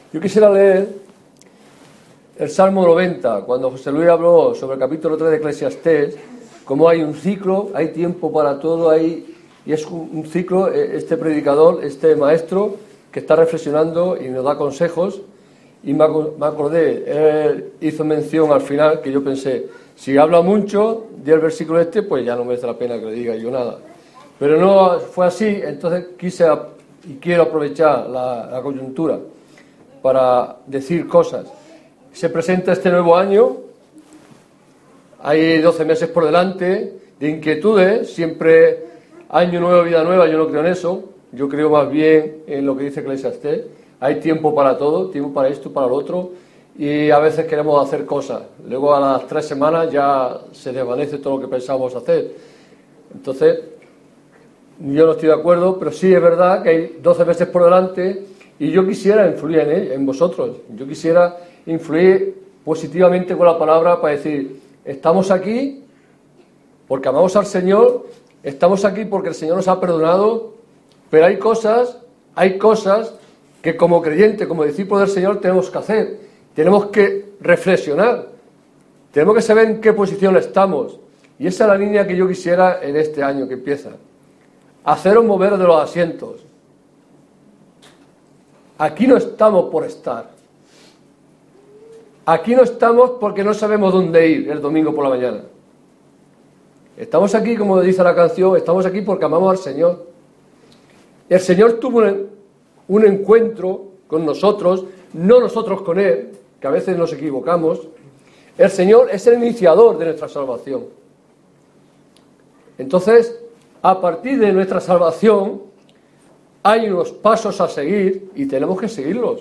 Yo quisiera leer el Salmo 90, cuando José Luis habló sobre el capítulo 3 de Eclesiastés, cómo hay un ciclo, hay tiempo para todo, y es un ciclo, este predicador, este maestro, que está reflexionando y nos da consejos, y me acordé, él hizo mención al final, que yo pensé, si habla mucho del versículo este, pues ya no merece la pena que le diga yo nada. Pero no fue así, entonces quiero aprovechar la coyuntura para decir cosas. Se presenta este nuevo año, hay 12 meses por delante de inquietudes, siempre año nuevo, vida nueva, yo no creo en eso, yo creo más bien en lo que dice Eclesiastés, hay tiempo para todo, tiempo para esto, para lo otro, y a veces queremos hacer cosas, luego a las 3 semanas ya se desvanece todo lo que pensábamos hacer. Entonces, yo no estoy de acuerdo, pero sí es verdad que hay 12 meses por delante y yo quisiera influir en vosotros. Yo quisiera influir positivamente con la palabra para decir, estamos aquí porque amamos al Señor, estamos aquí porque el Señor nos ha perdonado, pero hay cosas que como creyente, como discípulo del Señor tenemos que hacer. Tenemos que reflexionar, tenemos que saber en qué posición estamos. Y esa es la línea que yo quisiera en este año que empieza. Haceros mover de los asientos. Aquí no estamos por estar. Aquí no estamos porque no sabemos dónde ir el domingo por la mañana. Estamos aquí, como dice la canción, estamos aquí porque amamos al Señor. El Señor tuvo un encuentro con nosotros, no nosotros con Él, que a veces nos equivocamos. El Señor es el iniciador de nuestra salvación. Entonces, a partir de nuestra salvación, hay unos pasos a seguir y tenemos que seguirlos.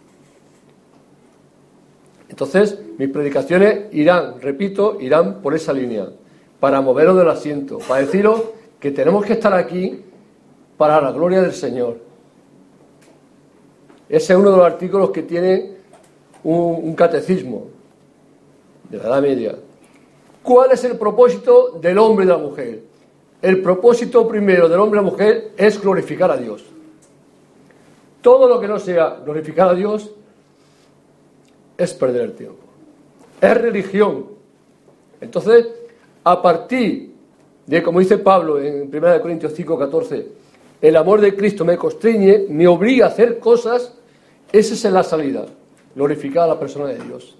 Entonces, mis predicaciones irán por esa línea, para moveros del asiento, para deciros que tenemos que estar aquí para la gloria del Señor. Ese es uno de los artículos que tiene un catecismo de la Edad Media. ¿Cuál es el propósito del hombre y de la mujer? El propósito primero del hombre y la mujer es glorificar a Dios. Todo lo que no sea glorificar a Dios es perder el tiempo. Es religión. Entonces, a partir de, como dice Pablo en 1 Corintios 5:14, el amor de Cristo me constriñe, me obliga a hacer cosas, esa es la salida, glorificar a la persona de Dios.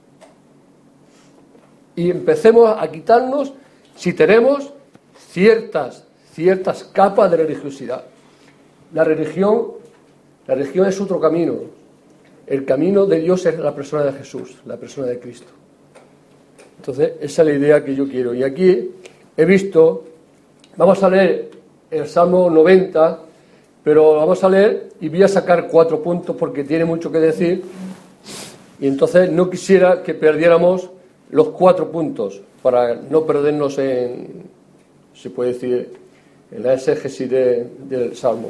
Y empecemos a quitarnos, si tenemos, ciertas capas de religiosidad. La religión es otro camino. El camino de Dios es la persona de Jesús, la persona de Cristo. Entonces, esa es la idea que yo quiero. Y aquí he visto, vamos a leer el Salmo 90, pero vamos a leer y voy a sacar 4 puntos porque tiene mucho que decir. Y entonces no quisiera que perdiéramos los 4 puntos para no perdernos se puede decir, en la exégesis del Salmo.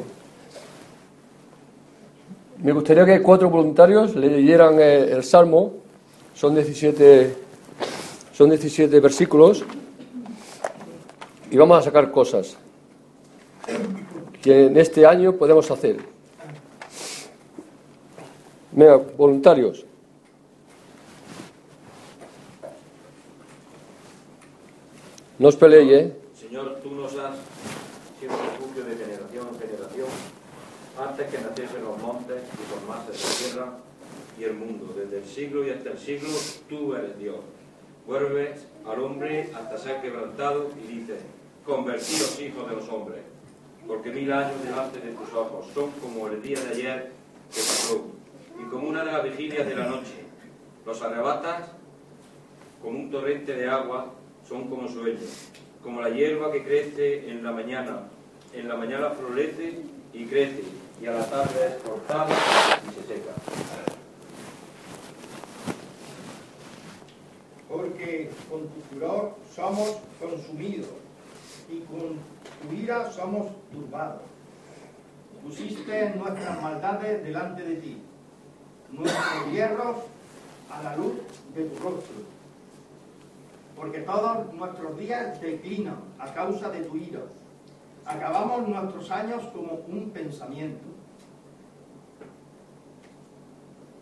Me gustaría que 4 voluntarios leyeran el Salmo. Son 17 versículos y vamos a sacar cosas que en este año podemos hacer. Venga, voluntarios. No os peleéis, ¿eh? Señor, tú nos has sido refugio de generación en generación, antes que naciesen los montes y formase la tierra y el mundo. Desde el siglo y hasta el siglo, tú eres Dios. Vuelves al hombre hasta ser quebrantado y dices, convertidos hijos de los hombres, porque 1000 años delante de tus ojos son como el día de ayer que pasó, y como una de las vigilias de la noche. Los arrebatas como un torrente de agua, son como sueños, como la hierba que crece en la mañana florece y crece, y a la tarde es cortada y se seca. Porque con tu furor somos consumidos, y con tu ira somos turbados. Pusiste nuestras maldades delante de ti, nuestros hierros a la luz de tu rostro. Porque todos nuestros días declinan a causa de tu ira. Acabamos nuestros años como un pensamiento.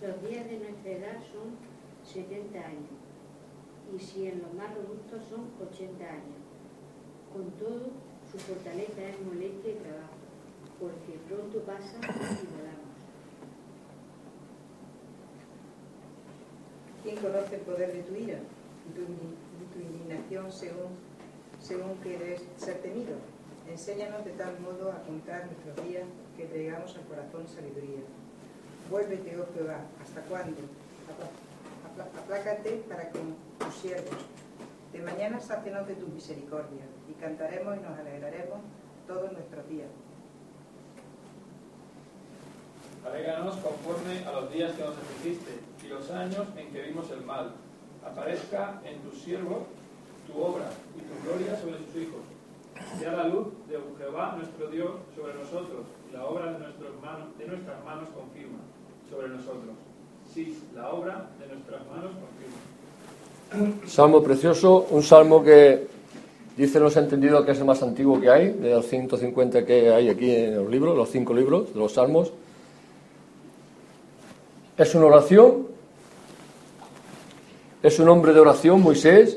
Los días de nuestra edad son 70 años, y si en los más robustos son 80 años. Con todo, su fortaleza es molestia y trabajo, porque pronto pasa y volamos. ¿Quién conoce el poder de tu ira y tu indignación según quieres ser temido? Enséñanos de tal modo a contar nuestros días que traigamos al corazón sabiduría. Vuélvete, oh Jehová, ¿hasta cuándo? Aplácate para con tus siervos. De mañana sácianos de tu misericordia, y cantaremos y nos alegraremos todos nuestros días. Alégranos conforme a los días que nos afligiste y los años en que vimos el mal. Aparezca en tus siervos tu obra y tu gloria sobre sus hijos. Sea la luz de Jehová nuestro Dios sobre nosotros, y la obra de nuestras manos confirma sobre nosotros. Sí, la obra de nuestras manos confirma. Salmo precioso, un salmo que dice los entendidos que es el más antiguo que hay, de los 150 que hay aquí en los libros, los 5 libros de los salmos. Es una oración, es un hombre de oración, Moisés,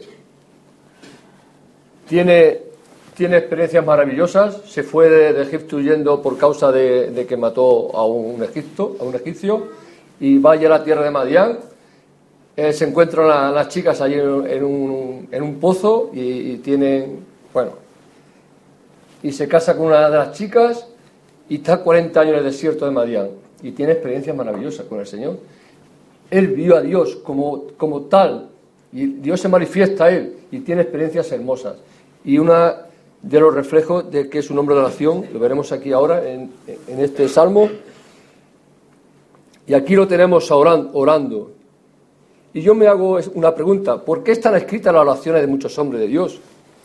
tiene experiencias maravillosas, se fue de Egipto huyendo por causa de que mató a un egipcio, y va ya a la tierra de Madián. Se encuentran a las chicas allí en un pozo y se casa con una de las chicas y está 40 años en el desierto de Madián y tiene experiencias maravillosas con el Señor. Él vio a Dios como tal y Dios se manifiesta a él y tiene experiencias hermosas. Y una de los reflejos de que es un hombre de oración, lo veremos aquí ahora en este salmo, y aquí lo tenemos orando. Y yo me hago una pregunta: ¿por qué están escritas las oraciones de muchos hombres de Dios?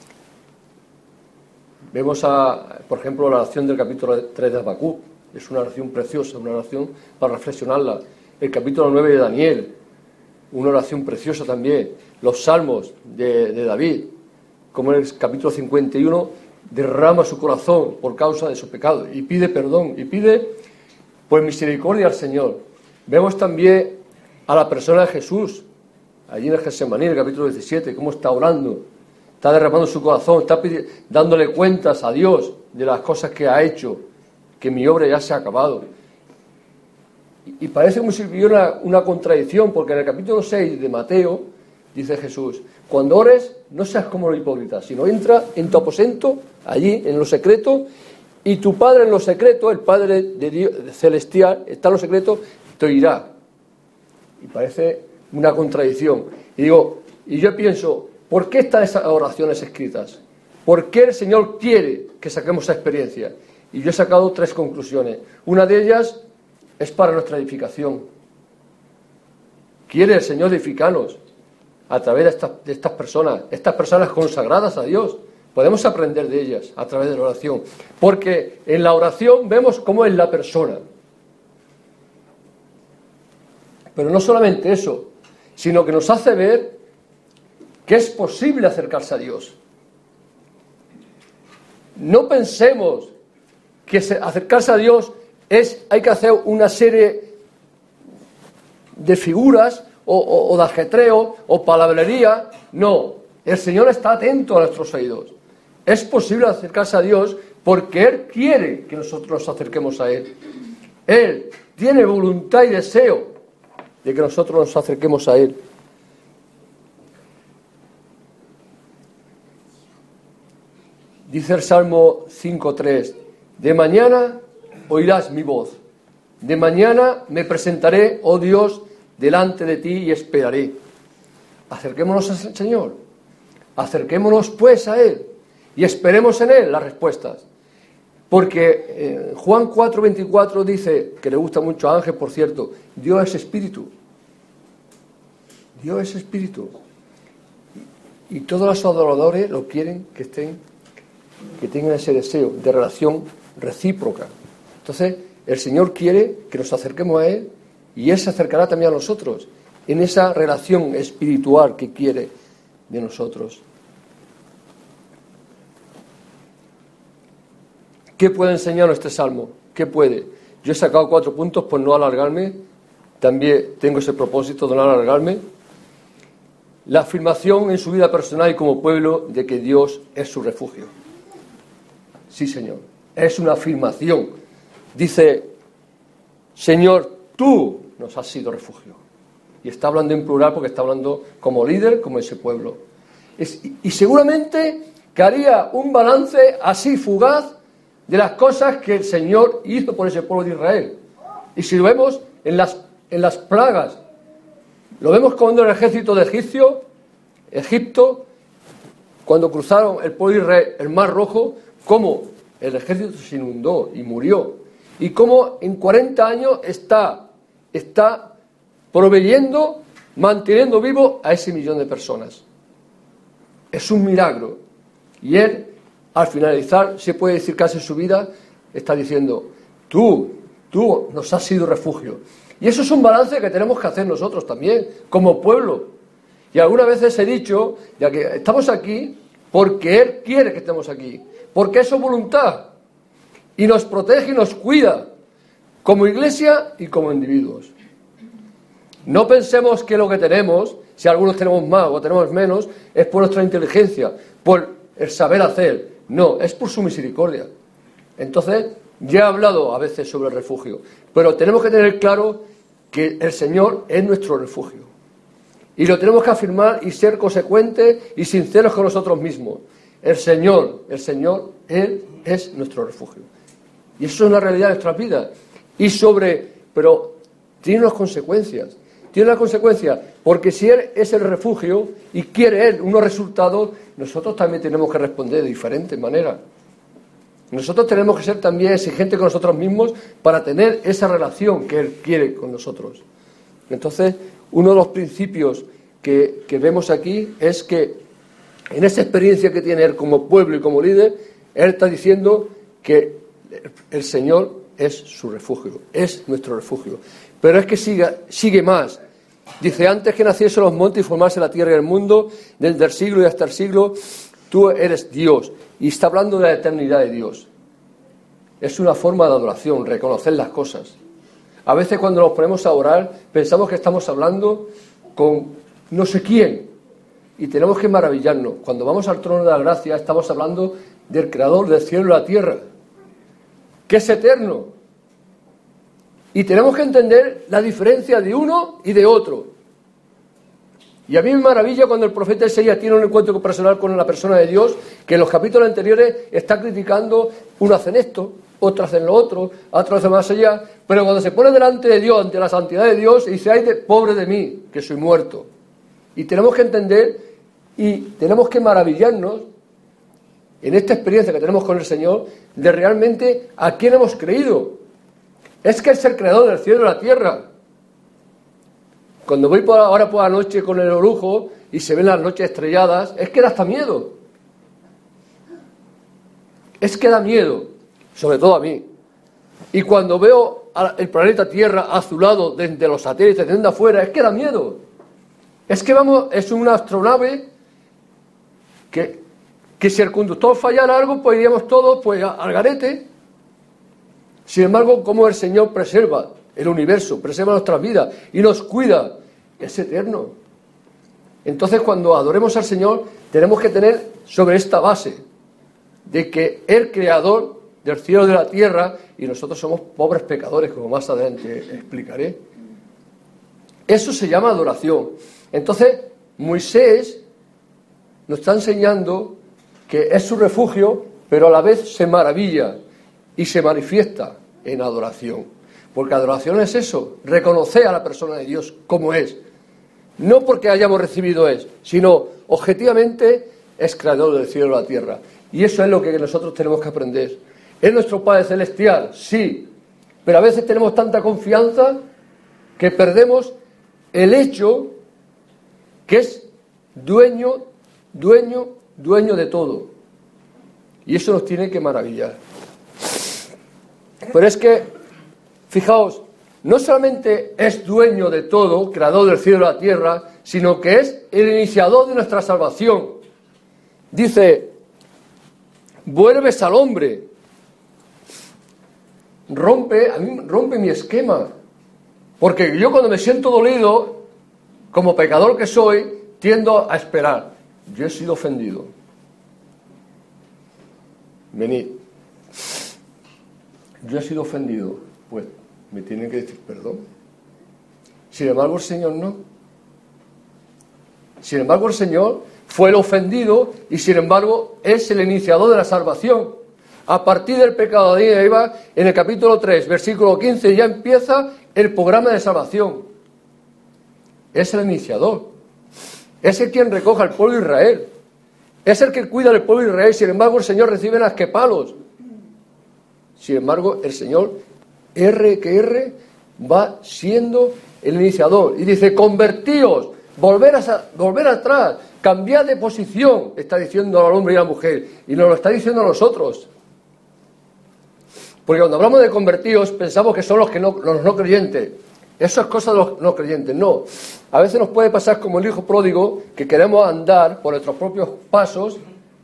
Vemos, por ejemplo, la oración del capítulo 3 de Habacuc. Es una oración preciosa, una oración para reflexionarla. El capítulo 9 de Daniel, una oración preciosa también. Los salmos de David, como en el capítulo 51, derrama su corazón por causa de su pecado y pide perdón y pide pues misericordia al Señor. Vemos también a la persona de Jesús, allí en el Getsemaní, en el capítulo 17, cómo está orando, está derramando su corazón, está dándole cuentas a Dios de las cosas que ha hecho, que mi obra ya se ha acabado. Y parece como si hubiera una contradicción, porque en el capítulo 6 de Mateo dice Jesús: cuando ores, no seas como los hipócritas, sino entra en tu aposento, allí en lo secreto, y tu Padre en lo secreto, el Padre de Dios celestial, está en lo secreto, te oirá. Y parece una contradicción. Y yo pienso, ¿por qué están esas oraciones escritas? ¿Por qué el Señor quiere que saquemos esa experiencia? Y yo he sacado 3 conclusiones. Una de ellas es para nuestra edificación. Quiere el Señor edificarnos a través de estas personas consagradas a Dios. Podemos aprender de ellas a través de la oración. Porque en la oración vemos cómo es la persona. Pero no solamente eso, sino que nos hace ver que es posible acercarse a Dios. No pensemos que acercarse a Dios hay que hacer una serie de figuras o de ajetreo o palabrería. No, el Señor está atento a nuestros oídos. Es posible acercarse a Dios porque Él quiere que nosotros nos acerquemos a Él. Él tiene voluntad y deseo de que nosotros nos acerquemos a Él. Dice el Salmo 5.3: de mañana oirás mi voz, de mañana me presentaré, oh Dios, delante de ti y esperaré. Acerquémonos al Señor, acerquémonos pues a Él y esperemos en Él las respuestas. Porque Juan 4.24 dice, que le gusta mucho a Ángel, por cierto, Dios es espíritu. Dios es espíritu. Y todos los adoradores lo quieren que tengan ese deseo de relación recíproca. Entonces, el Señor quiere que nos acerquemos a Él y Él se acercará también a nosotros en esa relación espiritual que quiere de nosotros. ¿Qué puede enseñarnos este salmo? ¿Qué puede? Yo he sacado 4 puntos por no alargarme, también tengo ese propósito de no alargarme. La afirmación en su vida personal y como pueblo de que Dios es su refugio. Sí, Señor, es una afirmación. Dice, Señor, tú nos has sido refugio. Y está hablando en plural porque está hablando como líder, como ese pueblo. Y seguramente que haría un balance así fugaz de las cosas que el Señor hizo por ese pueblo de Israel. Y si lo vemos en las plagas, lo vemos cuando el ejército de Egipto, cuando cruzaron el pueblo de Israel el Mar Rojo, cómo el ejército se inundó y murió. Y cómo en 40 años está proveyendo, manteniendo vivo a ese millón de personas. Es un milagro. Y él, al finalizar, se puede decir casi en su vida, está diciendo, tú nos has sido refugio. Y eso es un balance que tenemos que hacer nosotros también, como pueblo. Y algunas veces he dicho, ya que estamos aquí porque Él quiere que estemos aquí, porque es su voluntad. Y nos protege y nos cuida, como iglesia y como individuos. No pensemos que lo que tenemos, si algunos tenemos más o tenemos menos, es por nuestra inteligencia, por el saber hacer. No, es por su misericordia. Entonces, ya he hablado a veces sobre el refugio, pero tenemos que tener claro que el Señor es nuestro refugio. Y lo tenemos que afirmar y ser consecuentes y sinceros con nosotros mismos. El Señor, Él es nuestro refugio. Y eso es una realidad de nuestras vidas. Pero tiene unas consecuencias. Tiene una consecuencia, porque si Él es el refugio y quiere Él unos resultados, nosotros también tenemos que responder de diferentes maneras. Nosotros tenemos que ser también exigentes con nosotros mismos para tener esa relación que Él quiere con nosotros. Entonces, uno de los principios que vemos aquí es que en esa experiencia que tiene Él como pueblo y como líder, Él está diciendo que el Señor es su refugio, es nuestro refugio. Pero es que sigue más. Dice, antes que naciesen los montes y formase la tierra y el mundo, desde el siglo y hasta el siglo, tú eres Dios. Y está hablando de la eternidad de Dios. Es una forma de adoración, reconocer las cosas. A veces cuando nos ponemos a orar, pensamos que estamos hablando con no sé quién. Y tenemos que maravillarnos. Cuando vamos al trono de la gracia, estamos hablando del Creador del cielo y la tierra, que es eterno. Y tenemos que entender la diferencia de uno y de otro. Y a mí me maravilla cuando el profeta Isaías tiene un encuentro personal con la persona de Dios, que en los capítulos anteriores está criticando, uno hacen esto, otros hacen lo otro, otros hacen más allá, pero cuando se pone delante de Dios, ante la santidad de Dios, dice, ay, pobre de mí, que soy muerto. Y tenemos que entender y tenemos que maravillarnos en esta experiencia que tenemos con el Señor, de realmente a quién hemos creído. Es que es el creador del cielo y la tierra. Cuando voy ahora por la noche con el orujo y se ven las noches estrelladas, es que da hasta miedo. Es que da miedo, sobre todo a mí. Y cuando veo el planeta Tierra azulado desde los satélites, desde afuera, es que da miedo. Es que es una astronave que si el conductor fallara algo, pues iríamos todos al garete. Sin embargo, como el Señor preserva el universo, preserva nuestras vidas y nos cuida, es eterno. Entonces, cuando adoremos al Señor, tenemos que tener sobre esta base de que el Creador del cielo y de la tierra, y nosotros somos pobres pecadores, como más adelante explicaré. Eso se llama adoración. Entonces, Moisés nos está enseñando que es su refugio, pero a la vez se maravilla y se manifiesta en adoración. Porque adoración es eso, reconocer a la persona de Dios como es. No porque hayamos recibido sino objetivamente es creador del cielo y la tierra. Y eso es lo que nosotros tenemos que aprender. ¿Es nuestro Padre Celestial? Sí. Pero a veces tenemos tanta confianza que perdemos el hecho que es dueño de todo. Y eso nos tiene que maravillar. Pero es que, fijaos, no solamente es dueño de todo, creador del cielo y la tierra, sino que es el iniciador de nuestra salvación. Dice, vuelves al hombre. Rompe mi esquema. Porque yo cuando me siento dolido, como pecador que soy, tiendo a esperar. Yo he sido ofendido. Venid. Yo he sido ofendido. Pues me tienen que decir perdón. Sin embargo, el Señor no. Sin embargo, el Señor fue el ofendido y sin embargo es el iniciador de la salvación. A partir del pecado de Eva, en el capítulo 3, versículo 15, ya empieza el programa de salvación. Es el iniciador. Es el quien recoge al pueblo de Israel. Es el que cuida del pueblo de Israel. Sin embargo, el Señor recibe las que palos. Sin embargo, el Señor, va siendo el iniciador. Y dice, convertíos, volver atrás, cambiad de posición, está diciendo al hombre y a la mujer. Y nos lo está diciendo a nosotros. Porque cuando hablamos de convertidos pensamos que son los no creyentes. Eso es cosa de los no creyentes. No. A veces nos puede pasar como el hijo pródigo, que queremos andar por nuestros propios pasos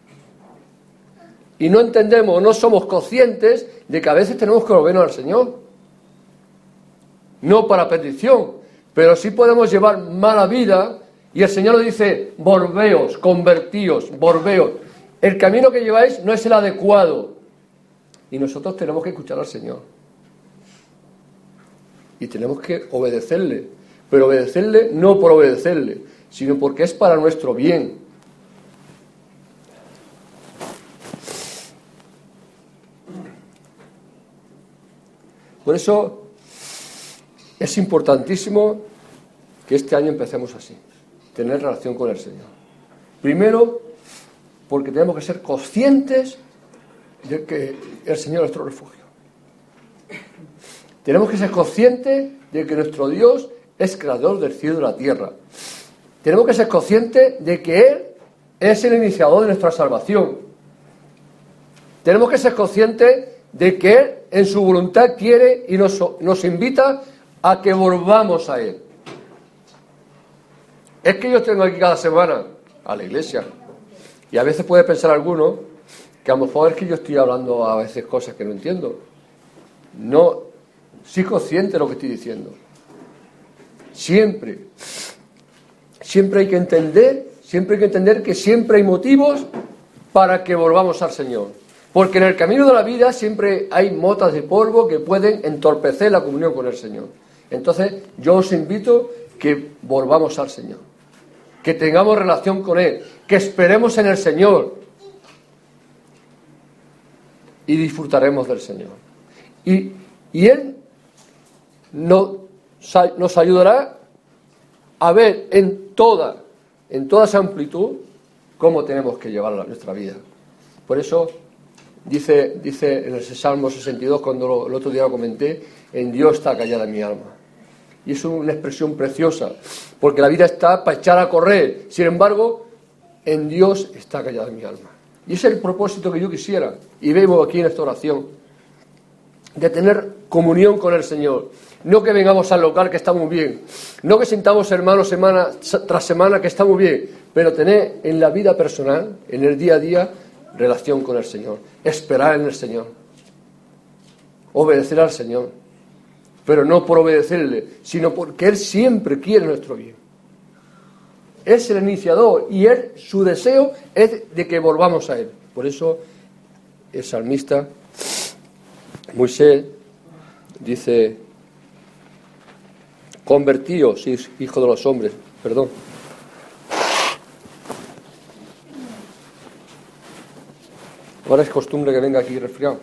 y no entendemos, no somos conscientes de que a veces tenemos que volvernos al Señor. No para perdición, pero sí podemos llevar mala vida y el Señor nos dice, volveos, convertíos, volveos. El camino que lleváis no es el adecuado. Y nosotros tenemos que escuchar al Señor. Y tenemos que obedecerle. Pero obedecerle no por obedecerle, sino porque es para nuestro bien. Por eso es importantísimo que este año empecemos así. Tener relación con el Señor. Primero, porque tenemos que ser conscientes de que el Señor es nuestro refugio. Tenemos que ser conscientes de que nuestro Dios es creador del cielo y de la tierra. Tenemos que ser conscientes de que Él es el iniciador de nuestra salvación. Tenemos que ser conscientes de que Él en su voluntad quiere y nos invita a que volvamos a Él. Es que yo tengo aquí cada semana a la iglesia y a veces puede pensar alguno que a lo mejor es que yo estoy hablando a veces cosas que no entiendo. No, soy consciente de lo que estoy diciendo. Siempre hay que entender que siempre hay motivos para que volvamos al Señor. Porque en el camino de la vida siempre hay motas de polvo que pueden entorpecer la comunión con el Señor. Entonces yo os invito que volvamos al Señor, que tengamos relación con Él, que esperemos en el Señor y disfrutaremos del Señor. Y Él nos ayudará a ver en toda esa amplitud cómo tenemos que llevar nuestra vida. Por eso dice en el Salmo 62, cuando el otro día lo comenté, en Dios está callada mi alma. Y es una expresión preciosa, porque la vida está para echar a correr. Sin embargo, en Dios está callada mi alma. Y ese es el propósito que yo quisiera, y vemos aquí en esta oración, de tener comunión con el Señor. No que vengamos al local, que está muy bien. No que sintamos hermanos semana tras semana, que está muy bien. Pero tener en la vida personal, en el día a día, relación con el Señor. Esperar en el Señor. Obedecer al Señor. Pero no por obedecerle, sino porque Él siempre quiere nuestro bien. Es el iniciador y Él, su deseo es de que volvamos a Él. Por eso el salmista Moisés dice: convertíos, hijo de los hombres. Perdón. Ahora es costumbre que venga aquí resfriado.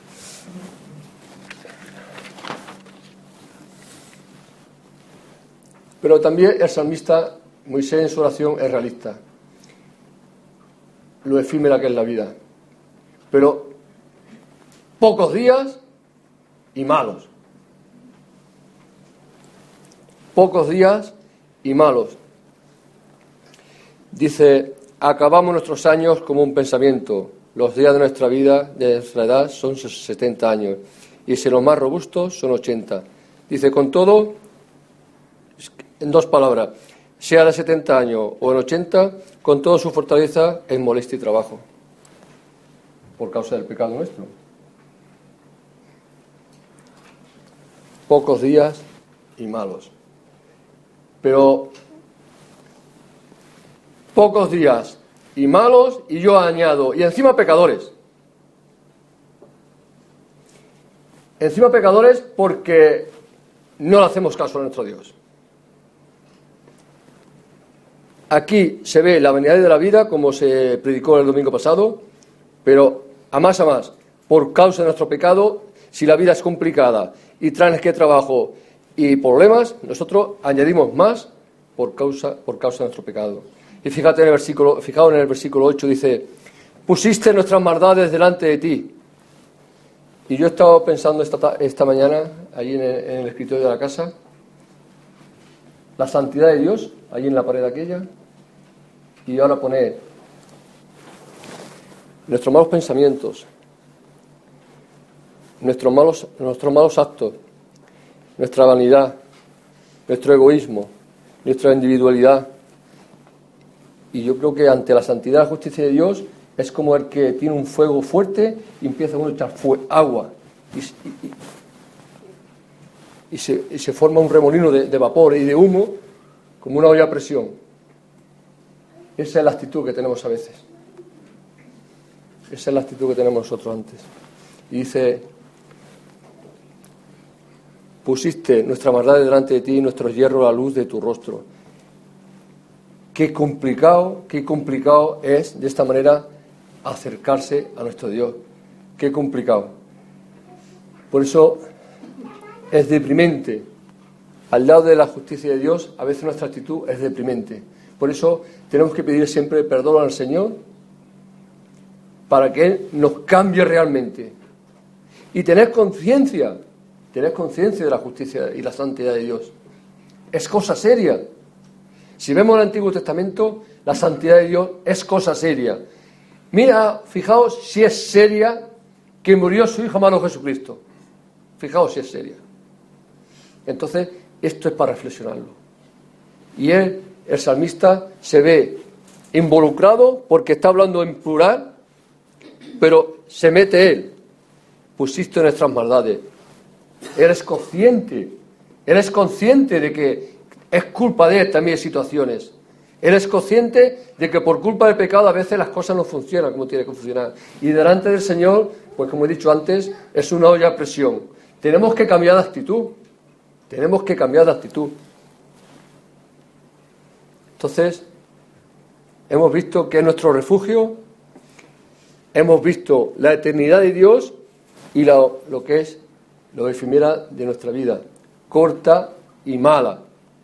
Pero también el salmista Moisés en su oración es realista. Lo efímera que es la vida. Pero pocos días y malos. Pocos días y malos. Dice: acabamos nuestros años como un pensamiento. Los días de nuestra vida, de nuestra edad, son 70 años. Y si los más robustos son 80. Dice: con todo, en dos palabras, sea de 70 años o en 80, con toda su fortaleza es molestia y trabajo. Por causa del pecado nuestro. Pocos días y malos. Pero pocos días y malos, y yo añado, y encima pecadores. Encima pecadores porque no le hacemos caso a nuestro Dios. Aquí se ve la vanidad de la vida, como se predicó el domingo pasado, pero a más, por causa de nuestro pecado, si la vida es complicada y trae que trabajo y problemas, nosotros añadimos más por causa de nuestro pecado. Y fijaos en el versículo 8, dice, pusiste nuestras maldades delante de ti. Y yo he estado pensando esta mañana, allí en el escritorio de la casa, la santidad de Dios, allí en la pared aquella, y ahora poner nuestros malos pensamientos, nuestros malos actos, nuestra vanidad, nuestro egoísmo, nuestra individualidad. Y yo creo que ante la santidad y la justicia de Dios es como el que tiene un fuego fuerte y empieza a echar agua y se forma un remolino de vapor y de humo como una olla a presión. Esa es la actitud que tenemos a veces. Esa es la actitud que tenemos nosotros antes. Y dice, pusiste nuestra maldad delante de ti y nuestros hierros a la luz de tu rostro. Qué complicado es de esta manera acercarse a nuestro Dios. Qué complicado. Por eso es deprimente. Al lado de la justicia de Dios, a veces nuestra actitud es deprimente. Por eso tenemos que pedir siempre perdón al Señor para que Él nos cambie realmente. Y tener conciencia de la justicia y la santidad de Dios. Es cosa seria. Si vemos el Antiguo Testamento, la santidad de Dios es cosa seria. Mira, fijaos si es seria que murió su Hijo amado Jesucristo. Fijaos si es seria. Entonces, esto es para reflexionarlo. Y el salmista, se ve involucrado porque está hablando en plural, pero se mete él. Pusiste nuestras maldades. Eres consciente de que es culpa de él también situaciones. Eres consciente de que por culpa del pecado a veces las cosas no funcionan como tienen que funcionar. Y delante del Señor, pues como he dicho antes, es una olla a presión. Tenemos que cambiar de actitud. Entonces, hemos visto que es nuestro refugio, hemos visto la eternidad de Dios y lo que es lo efímera de nuestra vida, corta y mala.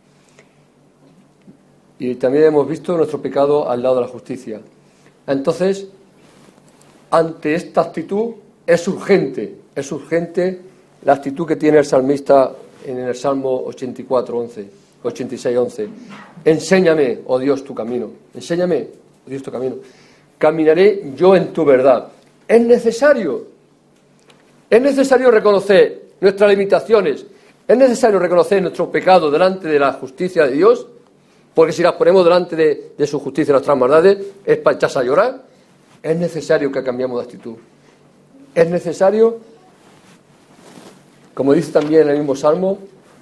Y también hemos visto nuestro pecado al lado de la justicia. Entonces, ante esta actitud es urgente la actitud que tiene el salmista en el Salmo 86:11. Enséñame, oh Dios, tu camino. Enséñame, oh Dios, tu camino. Caminaré yo en tu verdad. Es necesario reconocer nuestras limitaciones. Es necesario reconocer nuestros pecados delante de la justicia de Dios, porque si las ponemos delante de su justicia y nuestras maldades, es para echarse a llorar. Es necesario que cambiemos de actitud. Es necesario, como dice también en el mismo Salmo,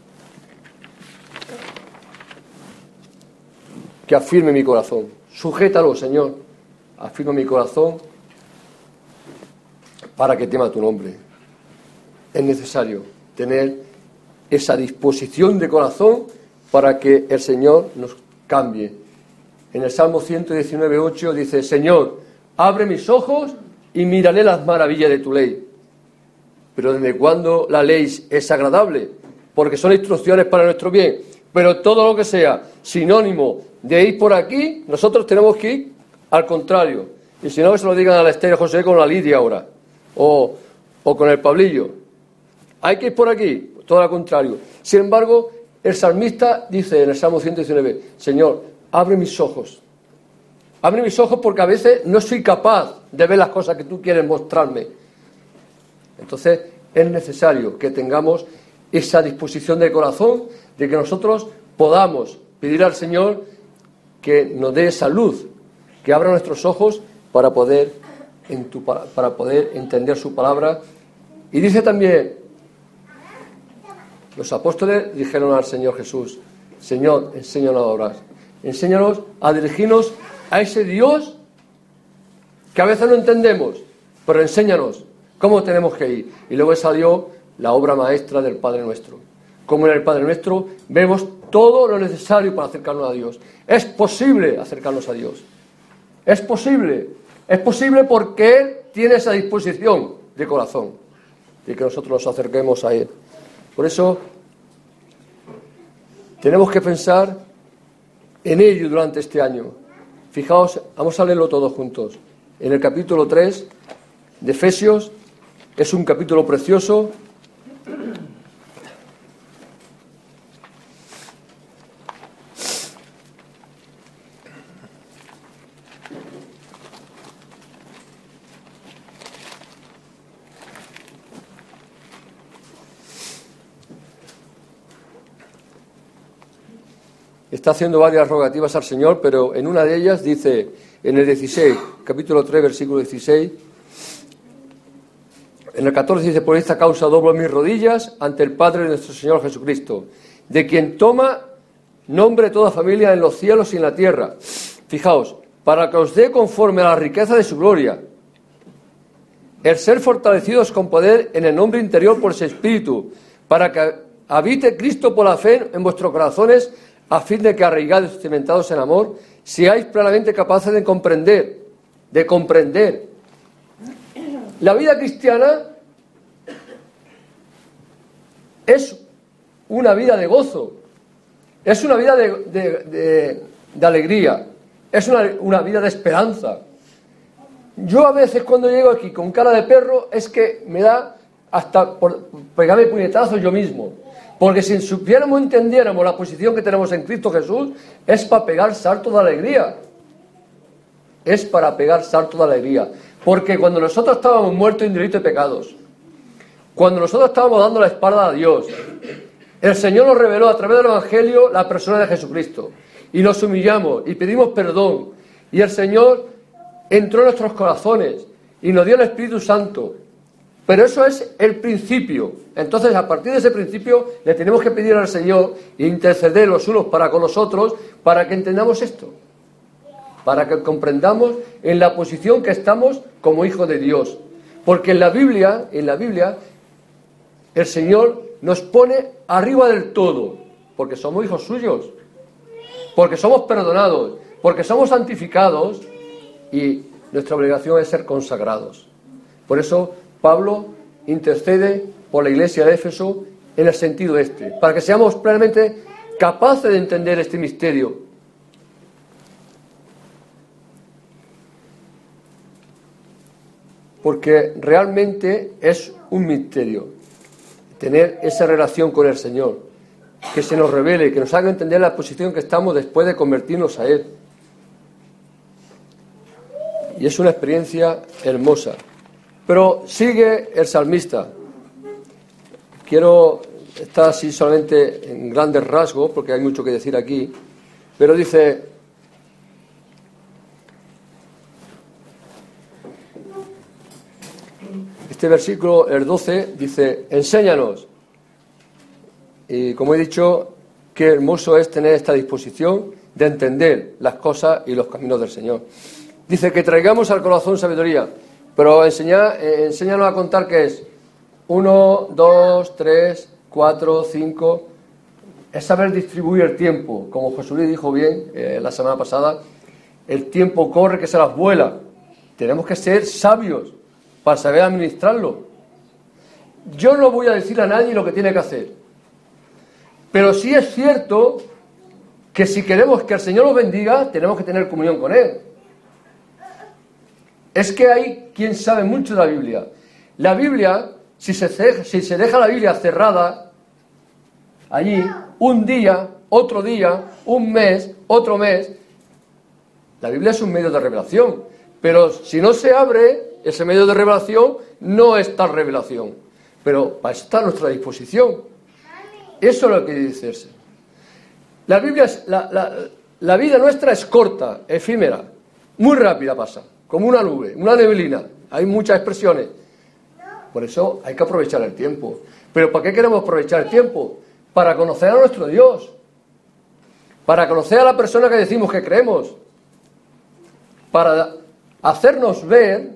que afirme mi corazón. Sujétalo, Señor. Afirma mi corazón para que tema tu nombre. Es necesario tener esa disposición de corazón para que el Señor nos cambie. En el Salmo 119:8 dice, Señor, abre mis ojos y miraré las maravillas de tu ley. Pero ¿desde cuándo la ley es agradable? Porque son instrucciones para nuestro bien. Pero todo lo que sea sinónimo de ir por aquí, nosotros tenemos que ir al contrario. Y si no, que se lo digan a la Esther José con la Lidia ahora. O con el Pablillo. Hay que ir por aquí, todo lo contrario. Sin embargo, el salmista dice en el Salmo 119, Señor, abre mis ojos. Abre mis ojos porque a veces no soy capaz de ver las cosas que tú quieres mostrarme. Entonces, es necesario que tengamos esa disposición de corazón de que nosotros podamos pedir al Señor que nos dé esa luz, que abra nuestros ojos para poder entender su palabra. Y dice también Los apóstoles dijeron al Señor Jesús: Señor, enséñanos a orar. Enséñanos a dirigirnos a ese Dios que a veces no entendemos, pero enséñanos cómo tenemos que ir. Y luego salió la obra maestra del Padre Nuestro. Como en el Padre Nuestro vemos todo lo necesario para acercarnos a Dios. Es posible acercarnos a Dios. Es posible. Es posible porque Él tiene esa disposición de corazón y que nosotros nos acerquemos a Él. Por eso tenemos que pensar en ello durante este año. Fijaos, vamos a leerlo todos juntos. En el capítulo 3 de Efesios, es un capítulo precioso. Está haciendo varias rogativas al Señor, pero en una de ellas dice, en el 16, capítulo 3, versículo 16, en el 14 dice: por esta causa doblo mis rodillas ante el Padre de nuestro Señor Jesucristo, de quien toma nombre toda familia en los cielos y en la tierra. Fijaos, para que os dé conforme a la riqueza de su gloria, el ser fortalecidos con poder en el hombre interior por ese Espíritu, para que habite Cristo por la fe en vuestros corazones, a fin de que arraigados y cimentados en amor, seáis plenamente capaces de comprender. La vida cristiana es una vida de gozo, es una vida de alegría, es una vida de esperanza. Yo a veces cuando llego aquí con cara de perro es que me da hasta por pegarme puñetazos yo mismo. Porque si supiéramos, entendiéramos la posición que tenemos en Cristo Jesús, es para pegar saltos de alegría. Es para pegar saltos de alegría. Porque cuando nosotros estábamos muertos en delitos y pecados, cuando nosotros estábamos dando la espalda a Dios, el Señor nos reveló a través del Evangelio la persona de Jesucristo. Y nos humillamos y pedimos perdón. Y el Señor entró en nuestros corazones y nos dio el Espíritu Santo. Pero eso es el principio. Entonces, a partir de ese principio, le tenemos que pedir al Señor e interceder los unos para con los otros para que entendamos esto. Para que comprendamos en la posición que estamos como hijos de Dios. Porque en la Biblia, el Señor nos pone arriba del todo. Porque somos hijos suyos. Porque somos perdonados. Porque somos santificados. Y nuestra obligación es ser consagrados. Por eso Pablo intercede por la iglesia de Éfeso en el sentido este, para que seamos plenamente capaces de entender este misterio. Porque realmente es un misterio tener esa relación con el Señor, que se nos revele, que nos haga entender la posición que estamos después de convertirnos a Él. Y es una experiencia hermosa. Pero sigue el salmista. Quiero estar así solamente en grandes rasgos, porque hay mucho que decir aquí, pero dice: este versículo, el 12, dice: enséñanos. Y como he dicho, qué hermoso es tener esta disposición de entender las cosas y los caminos del Señor. Dice que traigamos al corazón sabiduría. Pero enséñanos a contar qué es. 1, 2, 3, 4, 5. Es saber distribuir el tiempo. Como José Luis dijo bien la semana pasada, el tiempo corre que se las vuela. Tenemos que ser sabios para saber administrarlo. Yo no voy a decir a nadie lo que tiene que hacer. Pero sí es cierto que si queremos que el Señor nos bendiga, tenemos que tener comunión con Él. Es que hay quien sabe mucho de la Biblia. La Biblia, si se deja la Biblia cerrada allí, un día, otro día, un mes, otro mes, la Biblia es un medio de revelación. Pero si no se abre ese medio de revelación, no es tal revelación. Pero para eso está a nuestra disposición. Eso es lo que dice. La Biblia, la vida nuestra es corta, efímera, muy rápida pasa. Como una nube, una neblina. Hay muchas expresiones. Por eso hay que aprovechar el tiempo. ¿Pero para qué queremos aprovechar el tiempo? para conocer a nuestro Dios, para conocer a la persona que decimos que creemos, para hacernos ver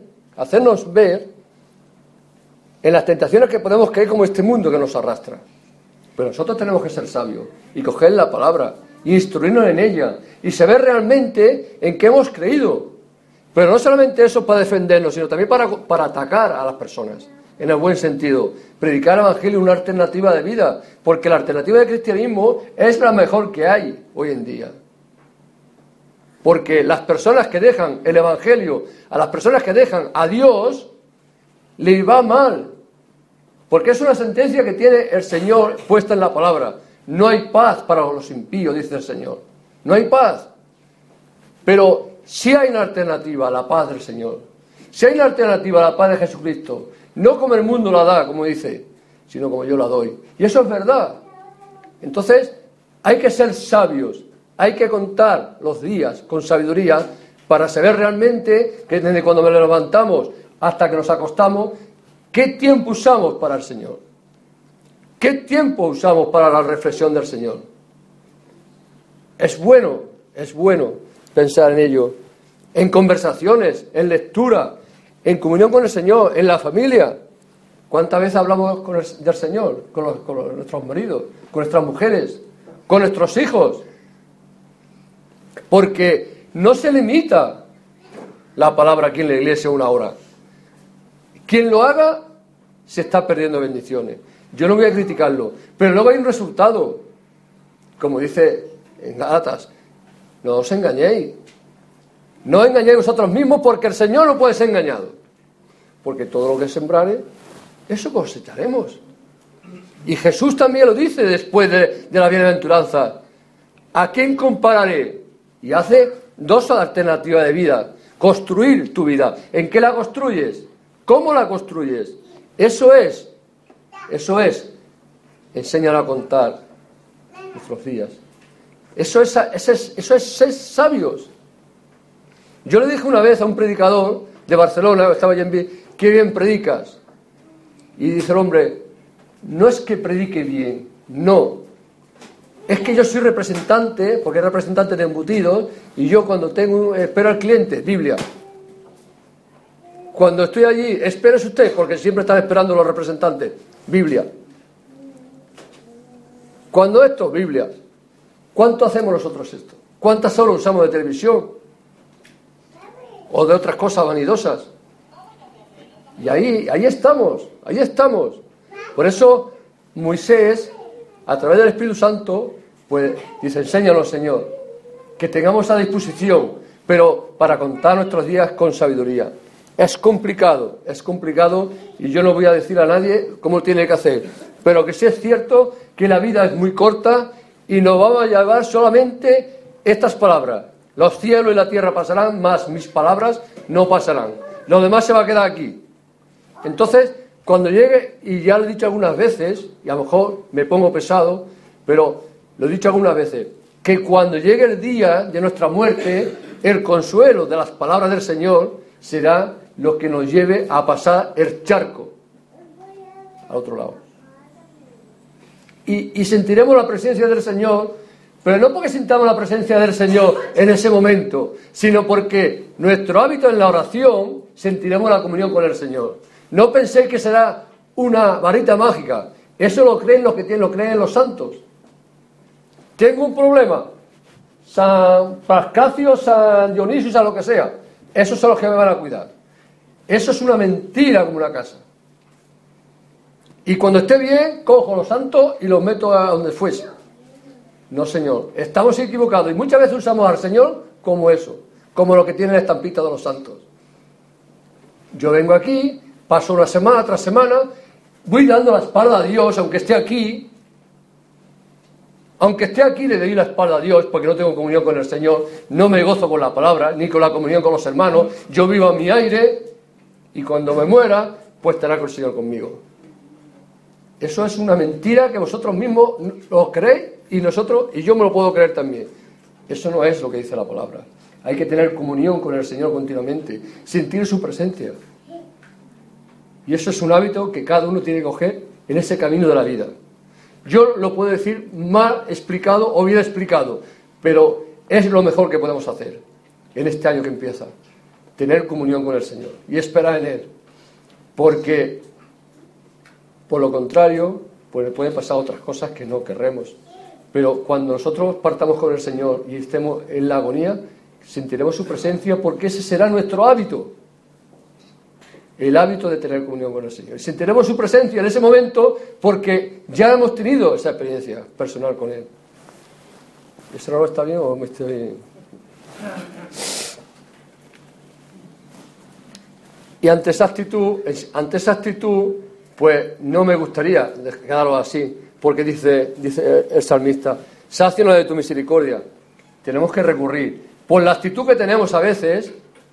en las tentaciones que podemos caer como este mundo que nos arrastra. Pero nosotros tenemos que ser sabios y coger la palabra, y instruirnos en ella y saber realmente en qué hemos creído. Pero no solamente eso para defendernos, sino también para atacar a las personas, en el buen sentido. Predicar el Evangelio es una alternativa de vida, porque la alternativa del cristianismo es la mejor que hay hoy en día. Porque las personas que dejan el Evangelio, a las personas que dejan a Dios, les va mal. Porque es una sentencia que tiene el Señor puesta en la palabra. No hay paz para los impíos, dice el Señor. No hay paz. Pero sí hay una alternativa, la paz del Señor. Sí hay una alternativa, la paz de Jesucristo. No como el mundo la da, como dice, sino como yo la doy. Y eso es verdad. Entonces, hay que ser sabios. Hay que contar los días con sabiduría para saber realmente que desde cuando nos levantamos hasta que nos acostamos, ¿qué tiempo usamos para el Señor? ¿Qué tiempo usamos para la reflexión del Señor? Es bueno pensar en ello, en conversaciones, en lectura, en comunión con el Señor, en la familia. ¿Cuántas veces hablamos del Señor? Con nuestros maridos, con nuestras mujeres, con nuestros hijos. Porque no se limita la palabra aquí en la iglesia una hora. Quien lo haga se está perdiendo bendiciones. Yo no voy a criticarlo, pero luego hay un resultado. Como dice en Gálatas, no os engañéis. No os engañéis vosotros mismos, porque el Señor no puede ser engañado. Porque todo lo que sembrare, eso cosecharemos. Y Jesús también lo dice después de la bienaventuranza. ¿A quién compararé? Y hace dos alternativas de vida. Construir tu vida. ¿En qué la construyes? ¿Cómo la construyes? Eso es. Enséñalo a contar nuestros días. Eso es ser sabios. Yo le dije una vez a un predicador de Barcelona, estaba allí en Vic, qué bien predicas. Y dice el hombre, no es que predique bien, no. Es que yo soy representante, porque es representante de embutidos, y yo cuando espero al cliente, Biblia. Cuando estoy allí, espérese usted, porque siempre están esperando los representantes, Biblia. Cuando esto, Biblia. ¿Cuánto hacemos nosotros esto? ¿Cuántas horas usamos de televisión? O de otras cosas vanidosas. Y ahí estamos. Por eso Moisés, a través del Espíritu Santo, pues dice, enséñanos, Señor, que tengamos a disposición, pero para contar nuestros días con sabiduría. Es complicado, y yo no voy a decir a nadie cómo tiene que hacer, pero que sí es cierto que la vida es muy corta y nos vamos a llevar solamente estas palabras. Los cielos y la tierra pasarán, mas mis palabras no pasarán. Lo demás se va a quedar aquí. Entonces, cuando llegue, y ya lo he dicho algunas veces, y a lo mejor me pongo pesado, pero lo he dicho algunas veces, que cuando llegue el día de nuestra muerte, el consuelo de las palabras del Señor será lo que nos lleve a pasar el charco al otro lado. Y sentiremos la presencia del Señor, pero no porque sintamos la presencia del Señor en ese momento, sino porque nuestro hábito en la oración sentiremos la comunión con el Señor. No penséis que será una varita mágica. Eso lo creen lo creen los santos. Tengo un problema. San Pascacio, San Dionisio, San lo que sea. Esos son los que me van a cuidar. Eso es una mentira como una casa. Y cuando esté bien, cojo los santos y los meto a donde fuese. No, Señor. Estamos equivocados. Y muchas veces usamos al Señor como eso. Como lo que tiene la estampita de los santos. Yo vengo aquí, paso una semana tras semana, voy dando la espalda a Dios, aunque esté aquí. Aunque esté aquí, le doy la espalda a Dios porque no tengo comunión con el Señor. No me gozo con la palabra, ni con la comunión con los hermanos. Yo vivo a mi aire y cuando me muera, pues estará con el Señor conmigo. Eso es una mentira que vosotros mismos lo creéis y yo me lo puedo creer también. Eso no es lo que dice la palabra. Hay que tener comunión con el Señor continuamente, sentir su presencia. Y eso es un hábito que cada uno tiene que coger en ese camino de la vida. Yo lo puedo decir mal explicado o bien explicado, pero es lo mejor que podemos hacer en este año que empieza. Tener comunión con el Señor y esperar en Él. Porque, por lo contrario, pues pueden pasar otras cosas que no querremos. Pero cuando nosotros partamos con el Señor y estemos en la agonía, sentiremos su presencia porque ese será nuestro hábito. El hábito de tener comunión con el Señor. Y sentiremos su presencia en ese momento porque ya hemos tenido esa experiencia personal con Él. ¿Eso no está bien o me estoy...? Y ante esa actitud, pues no me gustaría dejarlo así, porque dice el salmista, sácianos de tu misericordia. Tenemos que recurrir. Por la actitud que tenemos a veces,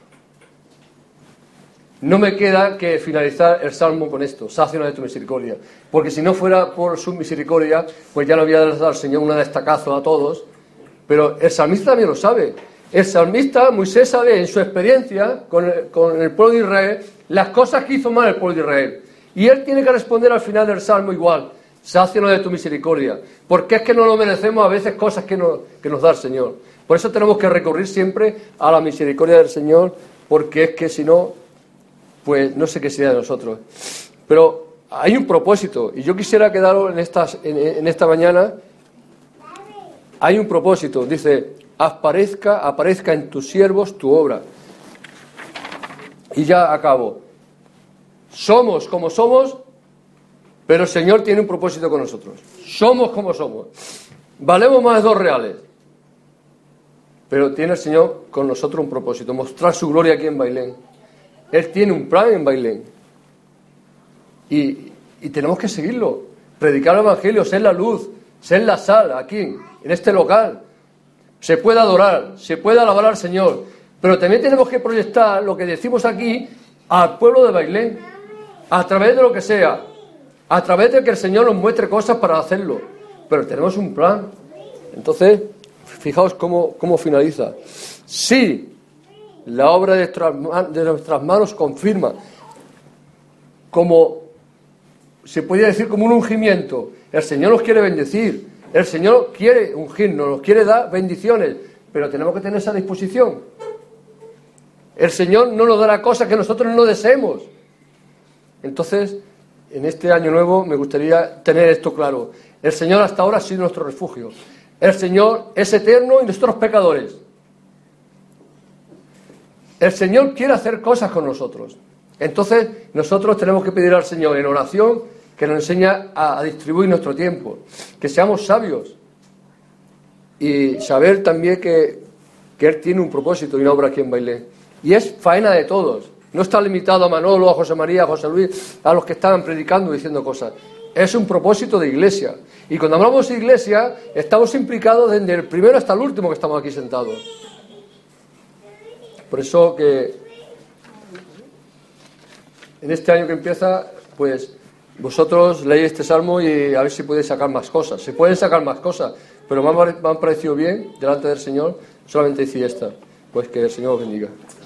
no me queda que finalizar el salmo con esto, sácianos de tu misericordia. Porque si no fuera por su misericordia, pues ya le había dado al Señor una destacazo a todos. Pero el salmista también lo sabe. El salmista, Moisés, sabe en su experiencia con el pueblo de Israel las cosas que hizo mal el pueblo de Israel. Y él tiene que responder al final del salmo igual, sácianos de tu misericordia. Porque es que no lo merecemos a veces cosas que nos da el Señor. Por eso tenemos que recurrir siempre a la misericordia del Señor, porque es que si no, pues no sé qué sería de nosotros. Pero hay un propósito, y yo quisiera quedarlo en esta mañana. Hay un propósito, dice, aparezca en tus siervos tu obra. Y ya acabo. Somos como somos, pero el Señor tiene un propósito con nosotros. Somos como somos. Valemos más de 2 reales. Pero tiene el Señor con nosotros un propósito, mostrar su gloria aquí en Bailén. Él tiene un plan en Bailén. Y tenemos que seguirlo. Predicar el Evangelio, ser la luz, ser la sal aquí, en este local. Se puede adorar, se puede alabar al Señor, pero también tenemos que proyectar lo que decimos aquí al pueblo de Bailén, a través de lo que sea, a través de que el Señor nos muestre cosas para hacerlo. Pero tenemos un plan. Entonces, fijaos cómo finaliza. Sí, la obra de nuestras manos confirma, como se podría decir, como un ungimiento. El Señor nos quiere bendecir, el Señor quiere ungirnos, nos quiere dar bendiciones, pero tenemos que tener esa disposición. El Señor no nos dará cosas que nosotros no deseemos. Entonces, en este año nuevo me gustaría tener esto claro. El Señor hasta ahora ha sido nuestro refugio. El Señor es eterno y nosotros pecadores. El Señor quiere hacer cosas con nosotros. Entonces, nosotros tenemos que pedir al Señor en oración que nos enseñe a distribuir nuestro tiempo, que seamos sabios y saber también que Él tiene un propósito y una obra aquí en Bailén. Y es faena de todos. No está limitado a Manolo, a José María, a José Luis, a los que estaban predicando, diciendo cosas. Es un propósito de iglesia. Y cuando hablamos de iglesia, estamos implicados desde el primero hasta el último que estamos aquí sentados. Por eso que en este año que empieza, pues vosotros leéis este salmo y a ver si podéis sacar más cosas. Se pueden sacar más cosas, pero me han parecido bien delante del Señor solamente decir esta. Pues que el Señor os bendiga.